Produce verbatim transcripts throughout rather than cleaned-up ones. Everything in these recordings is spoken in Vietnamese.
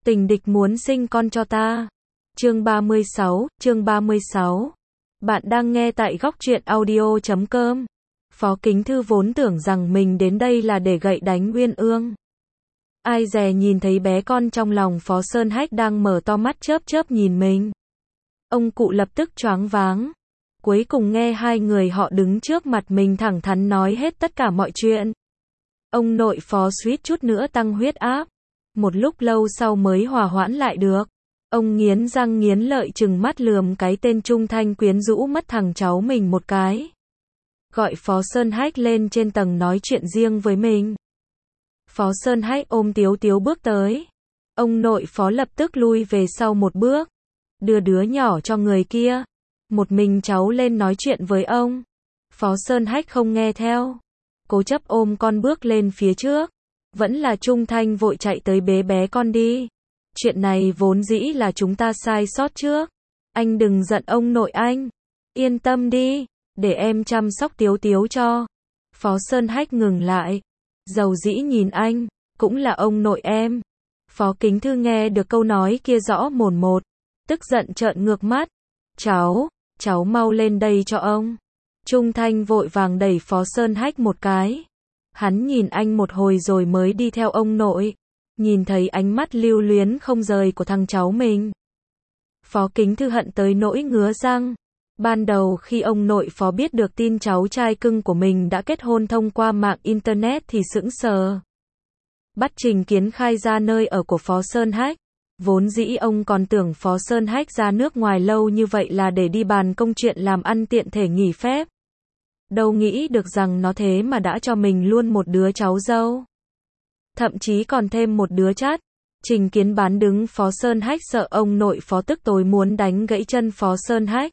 Tình địch muốn sinh con cho ta. Chương ba mươi sáu, chương ba mươi sáu. Bạn đang nghe tại góc truyện audio chấm com. Phó Kính Thư vốn tưởng rằng mình đến đây là để gậy đánh Uyên Ương. Ai dè nhìn thấy bé con trong lòng Phó Sơn Hách đang mở to mắt chớp chớp nhìn mình. Ông cụ lập tức choáng váng. Cuối cùng nghe hai người họ đứng trước mặt mình thẳng thắn nói hết tất cả mọi chuyện. Ông nội Phó suýt chút nữa tăng huyết áp. Một lúc lâu sau mới hòa hoãn lại được. Ông nghiến răng nghiến lợi trừng mắt lườm cái tên Trung Thanh quyến rũ mất thằng cháu mình một cái. Gọi Phó Sơn Hách lên trên tầng nói chuyện riêng với mình. Phó Sơn Hách ôm Tiếu Tiếu bước tới. Ông nội Phó lập tức lui về sau một bước. Đưa đứa nhỏ cho người kia. Một mình cháu lên nói chuyện với ông. Phó Sơn Hách không nghe theo. Cố chấp ôm con bước lên phía trước. Vẫn là Trung Thanh vội chạy tới bế bé con đi. Chuyện này vốn dĩ là chúng ta sai sót trước. Anh đừng giận ông nội anh. Yên tâm đi, để em chăm sóc Tiếu Tiếu cho. Phó Sơn Hách ngừng lại. Dầu dĩ nhìn anh, cũng là ông nội em. Phó Kính Thư nghe được câu nói kia rõ mồn một. Tức giận trợn ngược mắt. Cháu, cháu mau lên đây cho ông. Trung Thanh vội vàng đẩy Phó Sơn Hách một cái. Hắn nhìn anh một hồi rồi mới đi theo ông nội. Nhìn thấy ánh mắt lưu luyến không rời của thằng cháu mình. Phó Kính Thư hận tới nỗi ngứa răng. Ban đầu khi ông nội Phó biết được tin cháu trai cưng của mình đã kết hôn thông qua mạng Internet thì sững sờ. Bắt Trình Kiến khai ra nơi ở của Phó Sơn Hách. Vốn dĩ ông còn tưởng Phó Sơn Hách ra nước ngoài lâu như vậy là để đi bàn công chuyện làm ăn tiện thể nghỉ phép. Đâu nghĩ được rằng nó thế mà đã cho mình luôn một đứa cháu dâu. Thậm chí còn thêm một đứa chắt. Trình Kiến bán đứng Phó Sơn Hách sợ ông nội Phó tức tối muốn đánh gãy chân Phó Sơn Hách.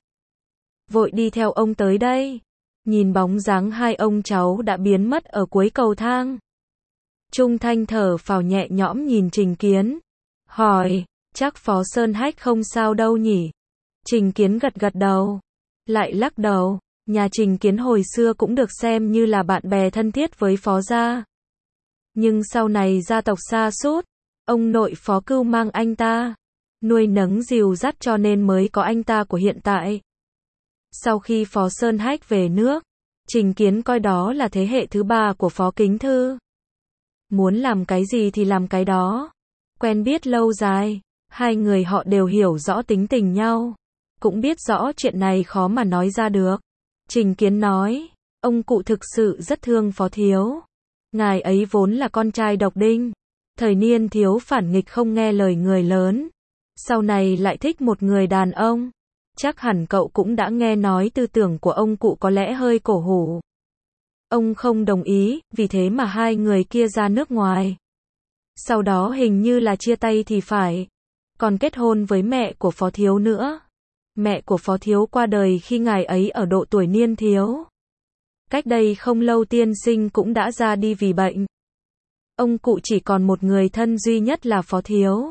Vội đi theo ông tới đây. Nhìn bóng dáng hai ông cháu đã biến mất ở cuối cầu thang. Trung Thanh thở phào nhẹ nhõm nhìn Trình Kiến. Hỏi, chắc Phó Sơn Hách không sao đâu nhỉ? Trình Kiến gật gật đầu. Lại lắc đầu. Nhà Trình Kiến hồi xưa cũng được xem như là bạn bè thân thiết với Phó gia. Nhưng sau này gia tộc sa sút, ông nội Phó cưu mang anh ta, nuôi nấng dìu dắt cho nên mới có anh ta của hiện tại. Sau khi Phó Sơn Hách về nước, Trình Kiến coi đó là thế hệ thứ ba của Phó Kính Thư. Muốn làm cái gì thì làm cái đó. Quen biết lâu dài, hai người họ đều hiểu rõ tính tình nhau. Cũng biết rõ chuyện này khó mà nói ra được. Trình Kiến nói, ông cụ thực sự rất thương Phó Thiếu. Ngài ấy vốn là con trai độc đinh. Thời niên thiếu phản nghịch không nghe lời người lớn. Sau này lại thích một người đàn ông. Chắc hẳn cậu cũng đã nghe nói tư tưởng của ông cụ có lẽ hơi cổ hủ. Ông không đồng ý, vì thế mà hai người kia ra nước ngoài. Sau đó hình như là chia tay thì phải. Còn kết hôn với mẹ của Phó Thiếu nữa. Mẹ của Phó Thiếu qua đời khi ngài ấy ở độ tuổi niên thiếu. Cách đây không lâu tiên sinh cũng đã ra đi vì bệnh. Ông cụ chỉ còn một người thân duy nhất là Phó Thiếu.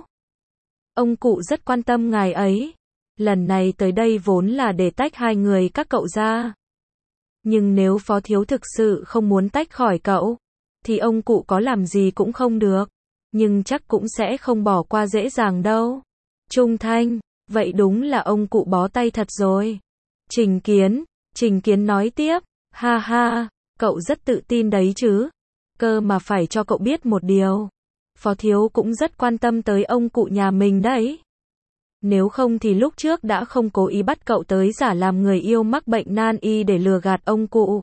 Ông cụ rất quan tâm ngài ấy. Lần này tới đây vốn là để tách hai người các cậu ra. Nhưng nếu Phó Thiếu thực sự không muốn tách khỏi cậu, thì ông cụ có làm gì cũng không được. Nhưng chắc cũng sẽ không bỏ qua dễ dàng đâu. Trung Thanh, vậy đúng là ông cụ bó tay thật rồi. Trình Kiến, Trình Kiến nói tiếp, ha ha, cậu rất tự tin đấy chứ. Cơ mà phải cho cậu biết một điều. Phó Thiếu cũng rất quan tâm tới ông cụ nhà mình đấy. Nếu không thì lúc trước đã không cố ý bắt cậu tới giả làm người yêu mắc bệnh nan y để lừa gạt ông cụ.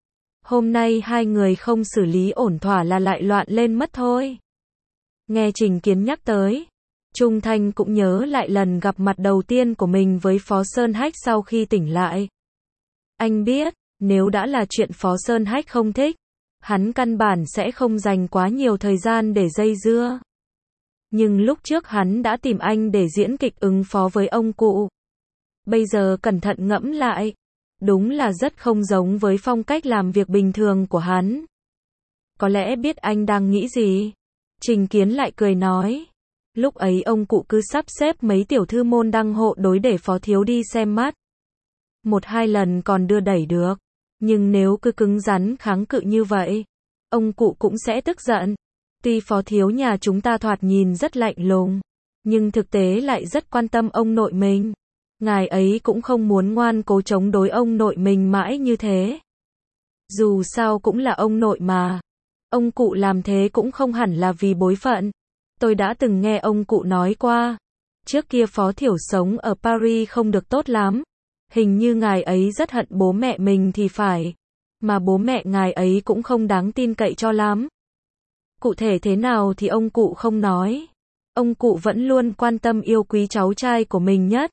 Hôm nay hai người không xử lý ổn thỏa là lại loạn lên mất thôi. Nghe Trình Kiến nhắc tới, Trung Thanh cũng nhớ lại lần gặp mặt đầu tiên của mình với Phó Sơn Hách sau khi tỉnh lại. Anh biết, nếu đã là chuyện Phó Sơn Hách không thích, hắn căn bản sẽ không dành quá nhiều thời gian để dây dưa. Nhưng lúc trước hắn đã tìm anh để diễn kịch ứng phó với ông cụ. Bây giờ cẩn thận ngẫm lại, đúng là rất không giống với phong cách làm việc bình thường của hắn. Có lẽ biết anh đang nghĩ gì. Trình Kiến lại cười nói. Lúc ấy ông cụ cứ sắp xếp mấy tiểu thư môn đăng hộ đối để Phó Thiếu đi xem mắt. Một hai lần còn đưa đẩy được. Nhưng nếu cứ cứng rắn kháng cự như vậy, ông cụ cũng sẽ tức giận. Tuy Phó Thiếu nhà chúng ta thoạt nhìn rất lạnh lùng, nhưng thực tế lại rất quan tâm ông nội mình. Ngài ấy cũng không muốn ngoan cố chống đối ông nội mình mãi như thế. Dù sao cũng là ông nội mà. Ông cụ làm thế cũng không hẳn là vì bối phận. Tôi đã từng nghe ông cụ nói qua. Trước kia Phó Thiểu sống ở Paris không được tốt lắm. Hình như ngài ấy rất hận bố mẹ mình thì phải. Mà bố mẹ ngài ấy cũng không đáng tin cậy cho lắm. Cụ thể thế nào thì ông cụ không nói. Ông cụ vẫn luôn quan tâm yêu quý cháu trai của mình nhất.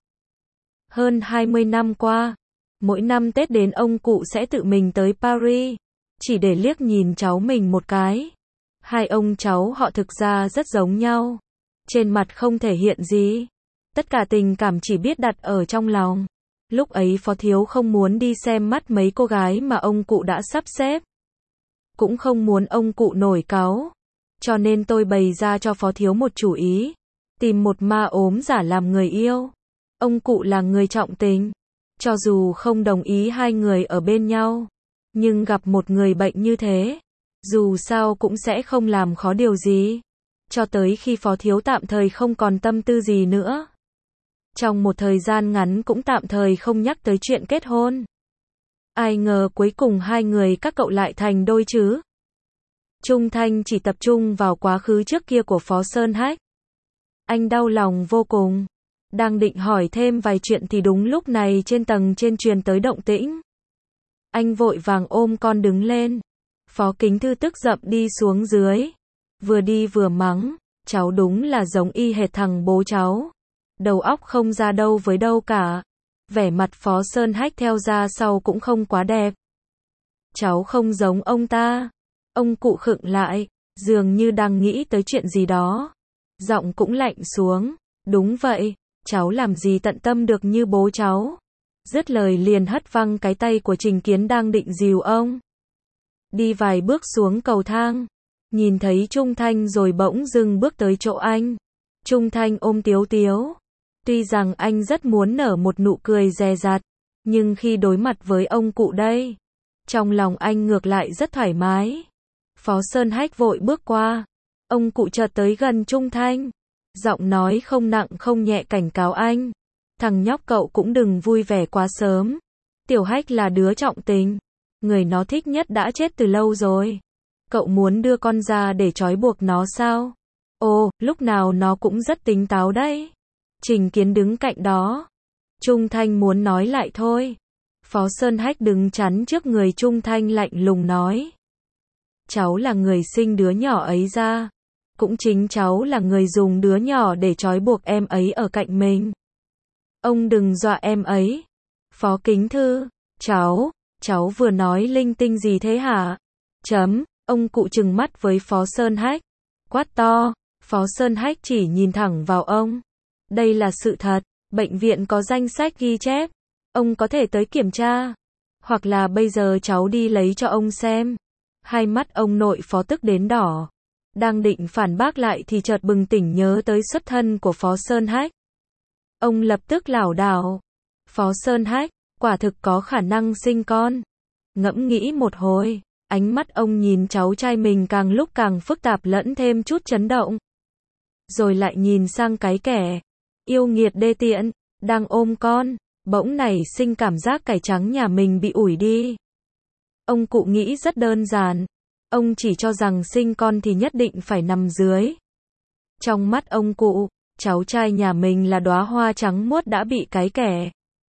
Hơn hai mươi năm qua, mỗi năm Tết đến ông cụ sẽ tự mình tới Paris, chỉ để liếc nhìn cháu mình một cái. Hai ông cháu họ thực ra rất giống nhau. Trên mặt không thể hiện gì. Tất cả tình cảm chỉ biết đặt ở trong lòng. Lúc ấy Phó Thiếu không muốn đi xem mắt mấy cô gái mà ông cụ đã sắp xếp. Cũng không muốn ông cụ nổi cáu. Cho nên tôi bày ra cho Phó Thiếu một chủ ý. Tìm một ma ốm giả làm người yêu. Ông cụ là người trọng tình. Cho dù không đồng ý hai người ở bên nhau. Nhưng gặp một người bệnh như thế. Dù sao cũng sẽ không làm khó điều gì. Cho tới khi Phó Thiếu tạm thời không còn tâm tư gì nữa. Trong một thời gian ngắn cũng tạm thời không nhắc tới chuyện kết hôn. Ai ngờ cuối cùng hai người các cậu lại thành đôi chứ. Trung Thanh chỉ tập trung vào quá khứ trước kia của Phó Sơn Hách. Anh đau lòng vô cùng. Đang định hỏi thêm vài chuyện thì đúng lúc này trên tầng trên truyền tới động tĩnh. Anh vội vàng ôm con đứng lên. Phó Kính Thư tức giận đi xuống dưới. Vừa đi vừa mắng. Cháu đúng là giống y hệt thằng bố cháu. Đầu óc không ra đâu với đâu cả. Vẻ mặt Phó Sơn Hách theo ra sau cũng không quá đẹp. Cháu không giống ông ta. Ông cụ khựng lại, dường như đang nghĩ tới chuyện gì đó. Giọng cũng lạnh xuống. Đúng vậy, cháu làm gì tận tâm được như bố cháu. Dứt lời liền hất văng cái tay của Trình Kiến đang định dìu ông. Đi vài bước xuống cầu thang. Nhìn thấy Trung Thanh rồi bỗng dưng bước tới chỗ anh. Trung Thanh ôm Tiếu Tiếu. Tuy rằng anh rất muốn nở một nụ cười dè dặt. Nhưng khi đối mặt với ông cụ đây. Trong lòng anh ngược lại rất thoải mái. Phó Sơn Hách vội bước qua. Ông cụ chợt tới gần Trung Thanh. Giọng nói không nặng không nhẹ cảnh cáo anh. Thằng nhóc cậu cũng đừng vui vẻ quá sớm. Tiểu Hách là đứa trọng tình. Người nó thích nhất đã chết từ lâu rồi. Cậu muốn đưa con ra để trói buộc nó sao? Ồ, lúc nào nó cũng rất tính táo đấy. Trình Kiến đứng cạnh đó. Trung Thanh muốn nói lại thôi. Phó Sơn Hách đứng chắn trước người Trung Thanh lạnh lùng nói. Cháu là người sinh đứa nhỏ ấy ra. Cũng chính cháu là người dùng đứa nhỏ để trói buộc em ấy ở cạnh mình. Ông đừng dọa em ấy. Phó Kính Thư, cháu, cháu vừa nói linh tinh gì thế hả? Chấm, ông cụ trừng mắt với Phó Sơn Hách. Quát to, Phó Sơn Hách chỉ nhìn thẳng vào ông. Đây là sự thật, bệnh viện có danh sách ghi chép. Ông có thể tới kiểm tra. Hoặc là bây giờ cháu đi lấy cho ông xem. Hai mắt ông nội Phó tức đến đỏ. Đang định phản bác lại thì chợt bừng tỉnh nhớ tới xuất thân của Phó Sơn Hách. Ông lập tức lảo đảo. Phó Sơn Hách, quả thực có khả năng sinh con. Ngẫm nghĩ một hồi, ánh mắt ông nhìn cháu trai mình càng lúc càng phức tạp lẫn thêm chút chấn động. Rồi lại nhìn sang cái kẻ yêu nghiệt đê tiện, đang ôm con, bỗng nảy sinh cảm giác cải trắng nhà mình bị ủi đi. Ông cụ nghĩ rất đơn giản. Ông chỉ cho rằng sinh con thì nhất định phải nằm dưới. Trong mắt ông cụ, cháu trai nhà mình là đóa hoa trắng muốt đã bị cái kẻ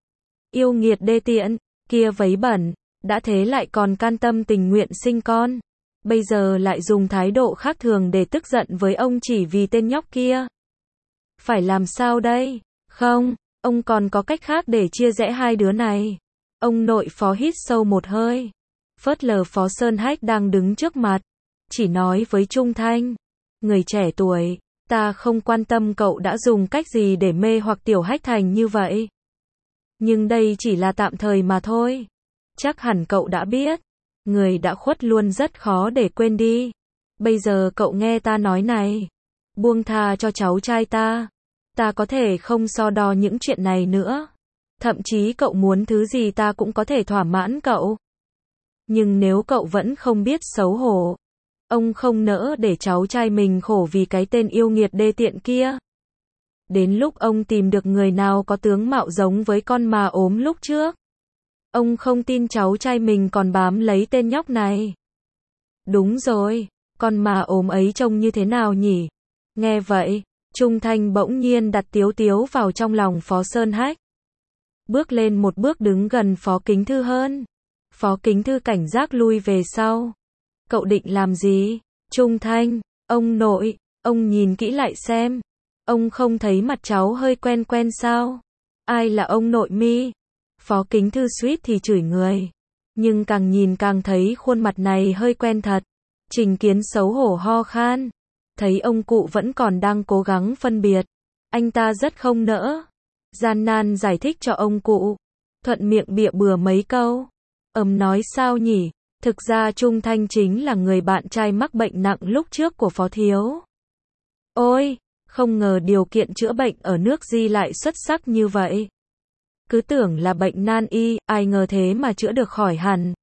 yêu nghiệt đê tiện kia vấy bẩn, đã thế lại còn can tâm tình nguyện sinh con. Bây giờ lại dùng thái độ khác thường để tức giận với ông chỉ vì tên nhóc kia. Phải làm sao đây? Không, ông còn có cách khác để chia rẽ hai đứa này. Ông nội Phó hít sâu một hơi. Phớt lờ Phó Sơn Hách đang đứng trước mặt. Chỉ nói với Trung Thanh. Người trẻ tuổi, ta không quan tâm cậu đã dùng cách gì để mê hoặc Tiểu Hách thành như vậy. Nhưng đây chỉ là tạm thời mà thôi. Chắc hẳn cậu đã biết. Người đã khuất luôn rất khó để quên đi. Bây giờ cậu nghe ta nói này. Buông tha cho cháu trai ta. Ta có thể không so đo những chuyện này nữa. Thậm chí cậu muốn thứ gì ta cũng có thể thỏa mãn cậu. Nhưng nếu cậu vẫn không biết xấu hổ, ông không nỡ để cháu trai mình khổ vì cái tên yêu nghiệt đê tiện kia. Đến lúc ông tìm được người nào có tướng mạo giống với con mà ốm lúc trước. Ông không tin cháu trai mình còn bám lấy tên nhóc này. Đúng rồi, con mà ốm ấy trông như thế nào nhỉ? Nghe vậy, Trung Thanh bỗng nhiên đặt Tiếu Tiếu vào trong lòng Phó Sơn Hách. Bước lên một bước đứng gần Phó Kính Thư hơn. Phó Kính Thư cảnh giác lui về sau. Cậu định làm gì? Trung Thanh, ông nội, ông nhìn kỹ lại xem. Ông không thấy mặt cháu hơi quen quen sao? Ai là ông nội mi? Phó Kính Thư suýt thì chửi người. Nhưng càng nhìn càng thấy khuôn mặt này hơi quen thật. Trình Kiến xấu hổ ho khan. Thấy ông cụ vẫn còn đang cố gắng phân biệt. Anh ta rất không nỡ. Gian nan giải thích cho ông cụ. Thuận miệng bịa bừa mấy câu. Ầm nói sao nhỉ? Thực ra Trung Thanh chính là người bạn trai mắc bệnh nặng lúc trước của Phó Thiếu. Ôi, không ngờ điều kiện chữa bệnh ở nước Di lại xuất sắc như vậy. Cứ tưởng là bệnh nan y, ai ngờ thế mà chữa được khỏi hẳn.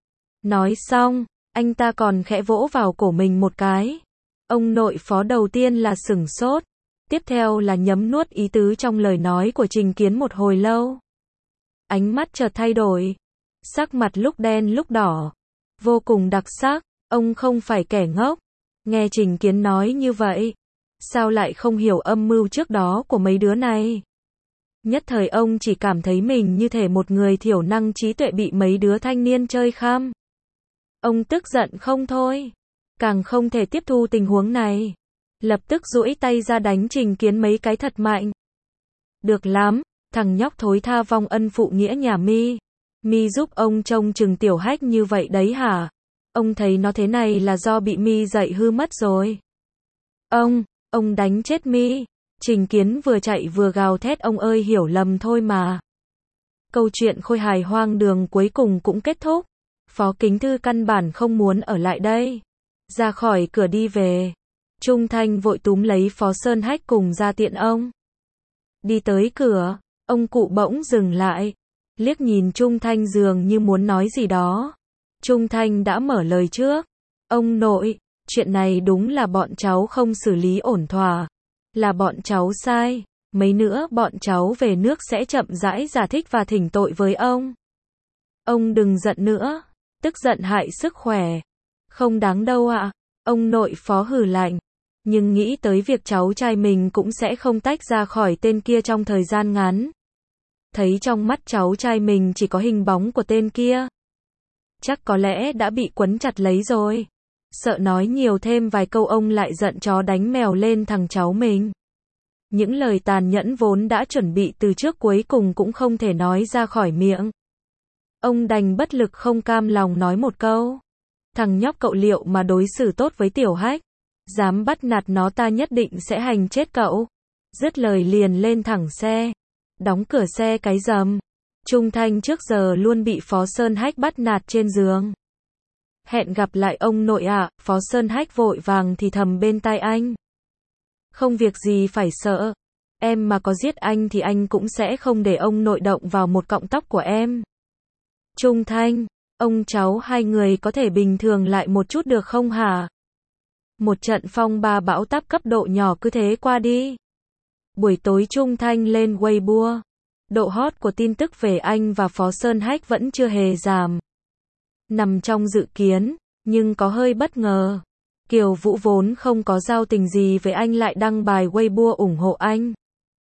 Nói xong, anh ta còn khẽ vỗ vào cổ mình một cái. Ông nội Phó đầu tiên là sửng sốt. Tiếp theo là nhấm nuốt ý tứ trong lời nói của Trình Kiến một hồi lâu. Ánh mắt chợt thay đổi. Sắc mặt lúc đen lúc đỏ. Vô cùng đặc sắc. Ông không phải kẻ ngốc. Nghe Trình Kiến nói như vậy. Sao lại không hiểu âm mưu trước đó của mấy đứa này? Nhất thời ông chỉ cảm thấy mình như thể một người thiểu năng trí tuệ bị mấy đứa thanh niên chơi khăm. Ông tức giận không thôi. Càng không thể tiếp thu tình huống này. Lập tức duỗi tay ra đánh Trình Kiến mấy cái thật mạnh. Được lắm, thằng nhóc thối tha vong ân phụ nghĩa nhà mi. Mi giúp ông trông chừng Tiểu Hách như vậy đấy hả? Ông thấy nó thế này là do bị mi dạy hư mất rồi. Ông, ông đánh chết mi. Trình Kiến vừa chạy vừa gào thét ông ơi hiểu lầm thôi mà. Câu chuyện khôi hài hoang đường cuối cùng cũng kết thúc. Phó Kính Thư căn bản không muốn ở lại đây. Ra khỏi cửa đi về. Trung Thanh vội túm lấy Phó Sơn Hách cùng ra tiện ông. Đi tới cửa, ông cụ bỗng dừng lại. Liếc nhìn Trung Thanh dường như muốn nói gì đó. Trung Thanh đã mở lời trước. Ông nội, chuyện này đúng là bọn cháu không xử lý ổn thỏa. Là bọn cháu sai. Mấy nữa bọn cháu về nước sẽ chậm rãi giải thích và thỉnh tội với ông. Ông đừng giận nữa. Tức giận hại sức khỏe. Không đáng đâu ạ. Ông nội Phó hừ lạnh. Nhưng nghĩ tới việc cháu trai mình cũng sẽ không tách ra khỏi tên kia trong thời gian ngắn. Thấy trong mắt cháu trai mình chỉ có hình bóng của tên kia. Chắc có lẽ đã bị quấn chặt lấy rồi. Sợ nói nhiều thêm vài câu ông lại giận chó đánh mèo lên thằng cháu mình. Những lời tàn nhẫn vốn đã chuẩn bị từ trước cuối cùng cũng không thể nói ra khỏi miệng. Ông đành bất lực không cam lòng nói một câu. Thằng nhóc cậu liệu mà đối xử tốt với Tiểu Hách. Dám bắt nạt nó ta nhất định sẽ hành chết cậu. Dứt lời liền lên thẳng xe. Đóng cửa xe cái rầm. Trung Thanh trước giờ luôn bị Phó Sơn Hách bắt nạt trên giường. Hẹn gặp lại ông nội ạ. À, Phó Sơn Hách vội vàng thì thầm bên tai anh. Không việc gì phải sợ. Em mà có giết anh thì anh cũng sẽ không để ông nội động vào một cọng tóc của em. Trung Thanh, ông cháu hai người có thể bình thường lại một chút được không hả? Một trận phong ba bão táp cấp độ nhỏ cứ thế qua đi. Buổi tối Trung Thanh lên Weibo. Độ hot của tin tức về anh và Phó Sơn Hách vẫn chưa hề giảm. Nằm trong dự kiến, nhưng có hơi bất ngờ. Kiều Vũ vốn không có giao tình gì với anh lại đăng bài Weibo ủng hộ anh.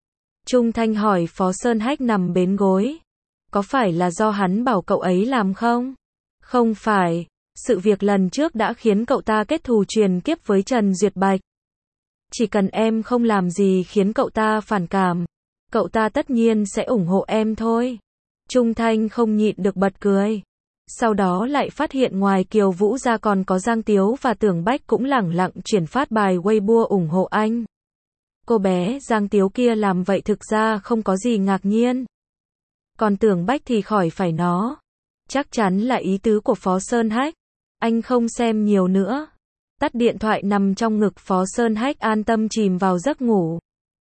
Trung Thanh hỏi Phó Sơn Hách nằm bến gối. Có phải là do hắn bảo cậu ấy làm không? Không phải. Sự việc lần trước đã khiến cậu ta kết thù truyền kiếp với Trần Duyệt Bạch. Chỉ cần em không làm gì khiến cậu ta phản cảm, cậu ta tất nhiên sẽ ủng hộ em thôi. Trung Thanh không nhịn được bật cười. Sau đó lại phát hiện ngoài Kiều Vũ ra còn có Giang Tiếu và Tưởng Bách cũng lẳng lặng chuyển phát bài Weibo ủng hộ anh. Cô bé Giang Tiếu kia làm vậy thực ra không có gì ngạc nhiên. Còn Tưởng Bách thì khỏi phải nó. Chắc chắn là ý tứ của Phó Sơn Hách. Anh không xem nhiều nữa. Tắt điện thoại nằm trong ngực Phó Sơn Hách an tâm chìm vào giấc ngủ.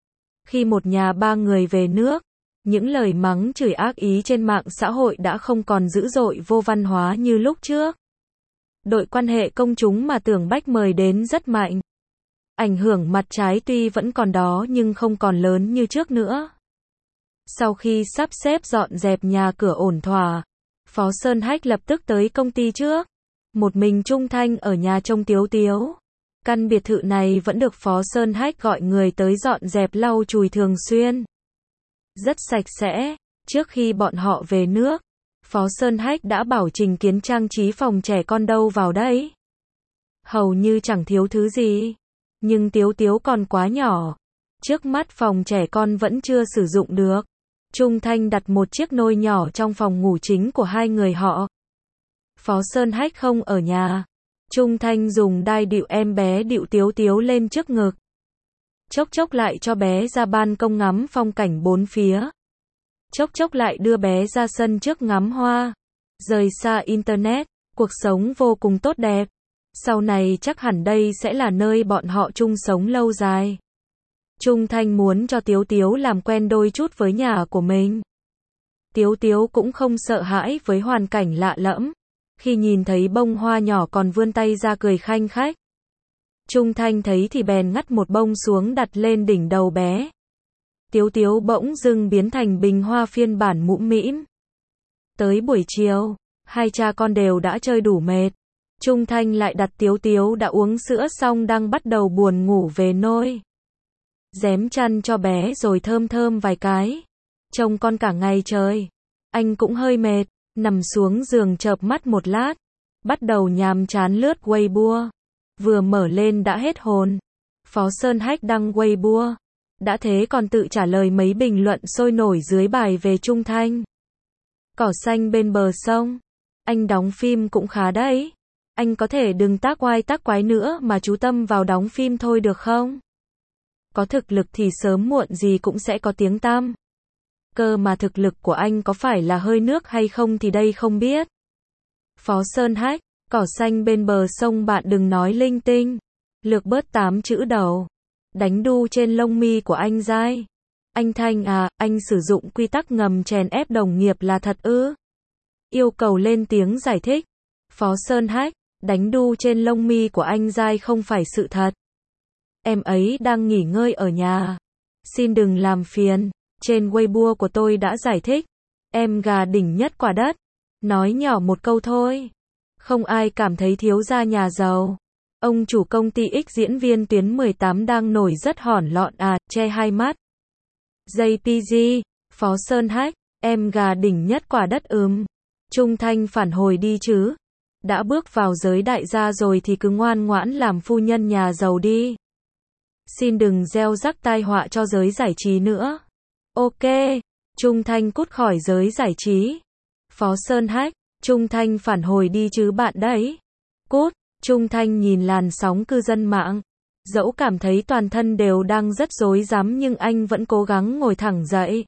Khi một nhà ba người về nước, những lời mắng chửi ác ý trên mạng xã hội đã không còn dữ dội vô văn hóa như lúc trước. Đội quan hệ công chúng mà Tưởng Bách mời đến rất mạnh. Ảnh hưởng mặt trái tuy vẫn còn đó nhưng không còn lớn như trước nữa. Sau khi sắp xếp dọn dẹp nhà cửa ổn thỏa, Phó Sơn Hách lập tức tới công ty trước. Một mình Trung Thanh ở nhà trông Tiếu Tiếu. Căn biệt thự này vẫn được Phó Sơn Hách gọi người tới dọn dẹp lau chùi thường xuyên. Rất sạch sẽ. Trước khi bọn họ về nước, Phó Sơn Hách đã bảo Trình Kiến trang trí phòng trẻ con đâu vào đấy. Hầu như chẳng thiếu thứ gì. Nhưng Tiếu Tiếu còn quá nhỏ. Trước mắt phòng trẻ con vẫn chưa sử dụng được. Trung Thanh đặt một chiếc nôi nhỏ trong phòng ngủ chính của hai người họ. Phó Sơn Hách không ở nhà. Trung Thanh dùng đai địu em bé địu Tiếu Tiếu lên trước ngực. Chốc chốc lại cho bé ra ban công ngắm phong cảnh bốn phía. Chốc chốc lại đưa bé ra sân trước ngắm hoa. Rời xa Internet, cuộc sống vô cùng tốt đẹp. Sau này chắc hẳn đây sẽ là nơi bọn họ chung sống lâu dài. Trung Thanh muốn cho Tiếu Tiếu làm quen đôi chút với nhà của mình. Tiếu Tiếu cũng không sợ hãi với hoàn cảnh lạ lẫm. Khi nhìn thấy bông hoa nhỏ còn vươn tay ra cười khanh khách. Trung Thanh thấy thì bèn ngắt một bông xuống đặt lên đỉnh đầu bé. Tiếu Tiếu bỗng dưng biến thành bình hoa phiên bản mũm mĩm. Tới buổi chiều, hai cha con đều đã chơi đủ mệt. Trung Thanh lại đặt Tiếu Tiếu đã uống sữa xong đang bắt đầu buồn ngủ về nôi. Dém chăn cho bé rồi thơm thơm vài cái. Trông con cả ngày trời. Anh cũng hơi mệt, nằm xuống giường chợp mắt một lát. Bắt đầu nhàm chán lướt Weibo. Vừa mở lên đã hết hồn. Phó Sơn Hách đăng Weibo. Đã thế còn tự trả lời mấy bình luận sôi nổi dưới bài về Trung Thanh. Cỏ xanh bên bờ sông. Anh đóng phim cũng khá đấy. Anh có thể đừng tác oai tác quái nữa mà chú tâm vào đóng phim thôi được không? Có thực lực thì sớm muộn gì cũng sẽ có tiếng tăm. Cơ mà thực lực của anh có phải là hơi nước hay không thì đây không biết. Phó Sơn Hách, cỏ xanh bên bờ sông bạn đừng nói linh tinh. Lược bớt tám chữ đầu. Đánh đu trên lông mi của anh dai. Anh Thanh à, anh sử dụng quy tắc ngầm chèn ép đồng nghiệp là thật ư? Yêu cầu lên tiếng giải thích. Phó Sơn Hách, đánh đu trên lông mi của anh dai không phải sự thật. Em ấy đang nghỉ ngơi ở nhà. Xin đừng làm phiền. Trên Weibo của tôi đã giải thích. Em gà đỉnh nhất quả đất. Nói nhỏ một câu thôi. Không ai cảm thấy thiếu gia nhà giàu. Ông chủ công ty X diễn viên tuyến mười tám đang nổi rất hòn lọn à, che hai mắt. gi pê giê, Phó Sơn Hách, em gà đỉnh nhất quả đất ừm. Trung Thanh phản hồi đi chứ. Đã bước vào giới đại gia rồi thì cứ ngoan ngoãn làm phu nhân nhà giàu đi. Xin đừng gieo rắc tai họa cho giới giải trí nữa. Ok, Trung Thanh cút khỏi giới giải trí. Phó Sơn Hách, Trung Thanh phản hồi đi chứ bạn đấy. Cút, Trung Thanh nhìn làn sóng cư dân mạng. Dẫu cảm thấy toàn thân đều đang rất rối rắm nhưng anh vẫn cố gắng ngồi thẳng dậy.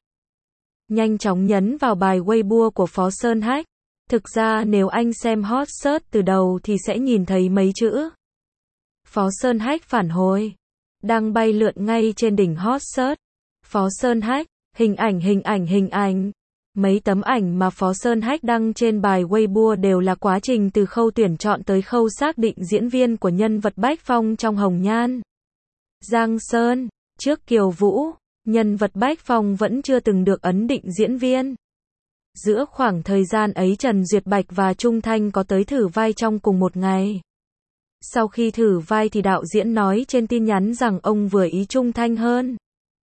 Nhanh chóng nhấn vào bài Weibo của Phó Sơn Hách. Thực ra nếu anh xem hot search từ đầu thì sẽ nhìn thấy mấy chữ. Phó Sơn Hách phản hồi. Đang bay lượn ngay trên đỉnh hot search. Phó Sơn Hách, hình ảnh hình ảnh hình ảnh. Mấy tấm ảnh mà Phó Sơn Hách đăng trên bài Weibo đều là quá trình từ khâu tuyển chọn tới khâu xác định diễn viên của nhân vật Bách Phong trong Hồng Nhan. Giang Sơn, trước Kiều Vũ, nhân vật Bách Phong vẫn chưa từng được ấn định diễn viên. Giữa khoảng thời gian ấy Trần Duyệt Bạch và Trung Thanh có tới thử vai trong cùng một ngày. Sau khi thử vai thì đạo diễn nói trên tin nhắn rằng ông vừa ý Trung Thanh hơn.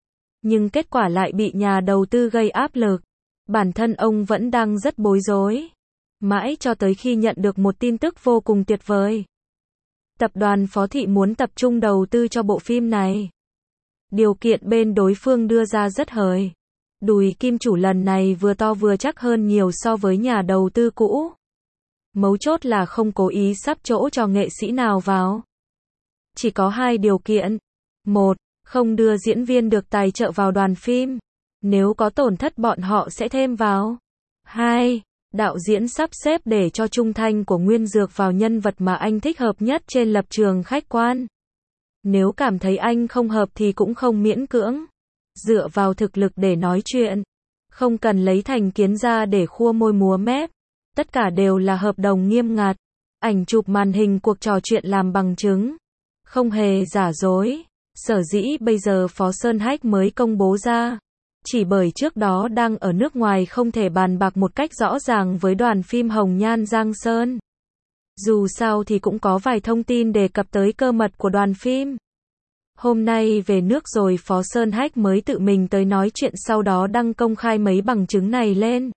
Nhưng kết quả lại bị nhà đầu tư gây áp lực. Bản thân ông vẫn đang rất bối rối. Mãi cho tới khi nhận được một tin tức vô cùng tuyệt vời. Tập đoàn Phó Thị muốn tập trung đầu tư cho bộ phim này. Điều kiện bên đối phương đưa ra rất hời. Đùi kim chủ lần này vừa to vừa chắc hơn nhiều so với nhà đầu tư cũ. Mấu chốt là không cố ý sắp chỗ cho nghệ sĩ nào vào. Chỉ có hai điều kiện. Một, không đưa diễn viên được tài trợ vào đoàn phim. Nếu có tổn thất bọn họ sẽ thêm vào. Hai, đạo diễn sắp xếp để cho Trung Thanh của Nguyên Dược vào nhân vật mà anh thích hợp nhất trên lập trường khách quan. Nếu cảm thấy anh không hợp thì cũng không miễn cưỡng. Dựa vào thực lực để nói chuyện. Không cần lấy thành kiến ra để khua môi múa mép. Tất cả đều là hợp đồng nghiêm ngặt. Ảnh chụp màn hình cuộc trò chuyện làm bằng chứng. Không hề giả dối. Sở dĩ bây giờ Phó Sơn Hách mới công bố ra. Chỉ bởi trước đó đang ở nước ngoài không thể bàn bạc một cách rõ ràng với đoàn phim Hồng Nhan Giang Sơn. Dù sao thì cũng có vài thông tin đề cập tới cơ mật của đoàn phim. Hôm nay về nước rồi Phó Sơn Hách mới tự mình tới nói chuyện, sau đó đăng công khai mấy bằng chứng này lên.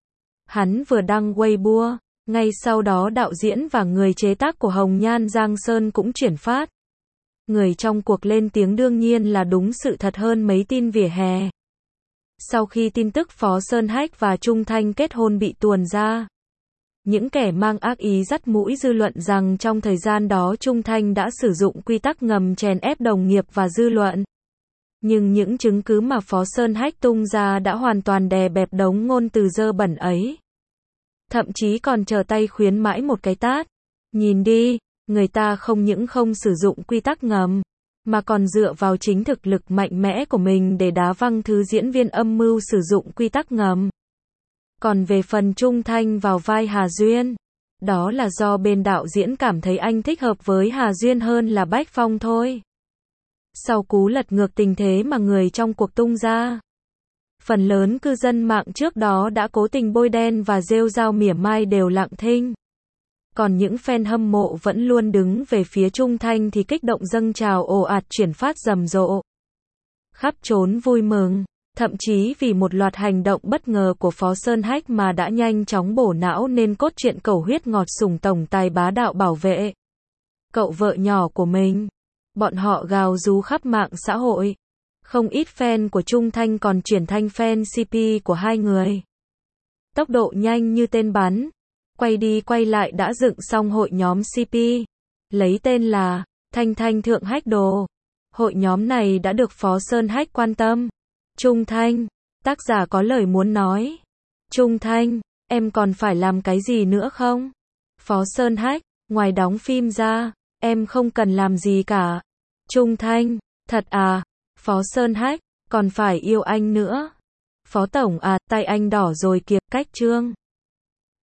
Hắn vừa đăng Weibo, ngay sau đó đạo diễn và người chế tác của Hồng Nhan Giang Sơn cũng chuyển phát. Người trong cuộc lên tiếng đương nhiên là đúng sự thật hơn mấy tin vỉa hè. Sau khi tin tức Phó Sơn Hách và Trung Thanh kết hôn bị tuồn ra, những kẻ mang ác ý dắt mũi dư luận rằng trong thời gian đó Trung Thanh đã sử dụng quy tắc ngầm chèn ép đồng nghiệp và dư luận. Nhưng những chứng cứ mà Phó Sơn Hách tung ra đã hoàn toàn đè bẹp đống ngôn từ dơ bẩn ấy. Thậm chí còn trở tay khuyến mãi một cái tát. Nhìn đi, người ta không những không sử dụng quy tắc ngầm, mà còn dựa vào chính thực lực mạnh mẽ của mình để đá văng thứ diễn viên âm mưu sử dụng quy tắc ngầm. Còn về phần Trung Thanh vào vai Hà Duyên, đó là do bên đạo diễn cảm thấy anh thích hợp với Hà Duyên hơn là Bách Phong thôi. Sau cú lật ngược tình thế mà người trong cuộc tung ra, phần lớn cư dân mạng trước đó đã cố tình bôi đen và rêu rao mỉa mai đều lặng thinh. Còn những fan hâm mộ vẫn luôn đứng về phía Trung Thanh thì kích động dâng trào ồ ạt chuyển phát rầm rộ. Khắp trốn vui mừng, thậm chí vì một loạt hành động bất ngờ của Phó Sơn Hách mà đã nhanh chóng bổ não nên cốt truyện cầu huyết ngọt sủng tổng tài bá đạo bảo vệ cậu vợ nhỏ của mình. Bọn họ gào rú khắp mạng xã hội. Không ít fan của Trung Thanh còn chuyển thành fan xê pê của hai người. Tốc độ nhanh như tên bắn. Quay đi quay lại đã dựng xong hội nhóm xê pê. Lấy tên là Thanh Thanh Thượng Hách Đồ. Hội nhóm này đã được Phó Sơn Hách quan tâm. Trung Thanh, tác giả có lời muốn nói. Trung Thanh, em còn phải làm cái gì nữa không? Phó Sơn Hách, ngoài đóng phim ra, em không cần làm gì cả. Trung Thanh, thật à? Phó Sơn Hách, còn phải yêu anh nữa. Phó Tổng à, tay anh đỏ rồi kìa, cách trương.